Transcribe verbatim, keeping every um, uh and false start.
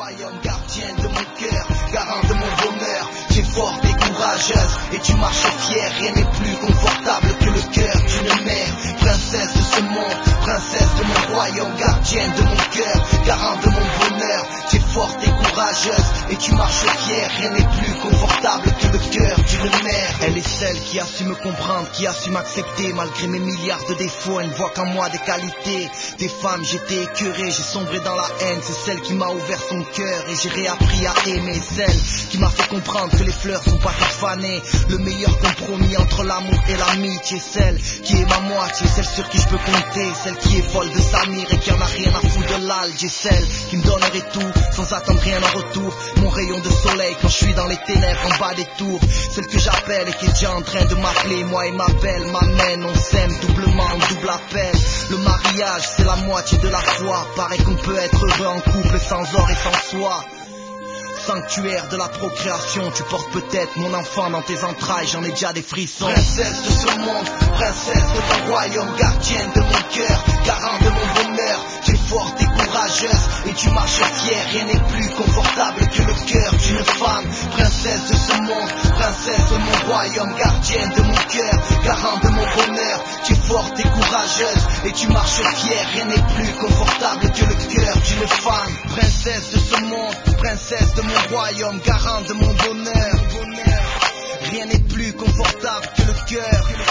royaume, gardienne de mon cœur, garant de mon bonheur. Tu es forte et courageuse et tu marches fière. Rien n'est plus confortable que le cœur d'une mère. Princesse de ce monde, princesse de mon royaume, gardienne de mon cœur, garant de mon bonheur. Tu es forte et courageuse et tu marches fière. Rien n'est plus confortable que le cœur d'une mère. Elle est celle qui a su me comprendre, qui a su m'accepter malgré mes milliards de défauts. Elle ne voit qu'en moi des qualités. Des femmes j'étais écœuré, j'ai sombré dans la haine. C'est celle qui m'a ouvert son cœur et j'ai réappris à aimer. Celle qui m'a fait comprendre que les fleurs sont pas toutes fanées. Le meilleur compromis entre l'amour et l'amitié. Celle qui est ma moitié, celle sur qui je peux compter. Celle qui est folle de Samir et qui en a rien à foutre de l'Alger. Celle qui me donnerait tout sans attendre rien en retour. Mon rayon de soleil quand je suis dans les ténèbres en bas des tours. Celle que j'appelle et qui est déjà en train de m'appeler. Moi et ma belle m'amène, on s'aime doublement, double appel. Le mariage c'est la moitié de la foi. Paraît qu'on peut être heureux en couple sans or et sans soi. Sanctuaire de la procréation, tu portes peut-être mon enfant dans tes entrailles, j'en ai déjà des frissons. Princesse de ce monde, princesse de ton royaume, gardienne de mon cœur, garant de mon bonheur. Tu es forte et courageuse et tu marches fière. Rien n'est plus confortable que le cœur d'une femme. Princesse de ce monde, princesse de mon royaume, gardienne de mon cœur, garant de mon bonheur. Tu es forte et courageuse et tu marches fière. Rien n'est plus confortable que le cœur d'une femme. Princesse de ce monde, princesse de mon royaume, garant de mon bonheur. Rien n'est plus confortable que le cœur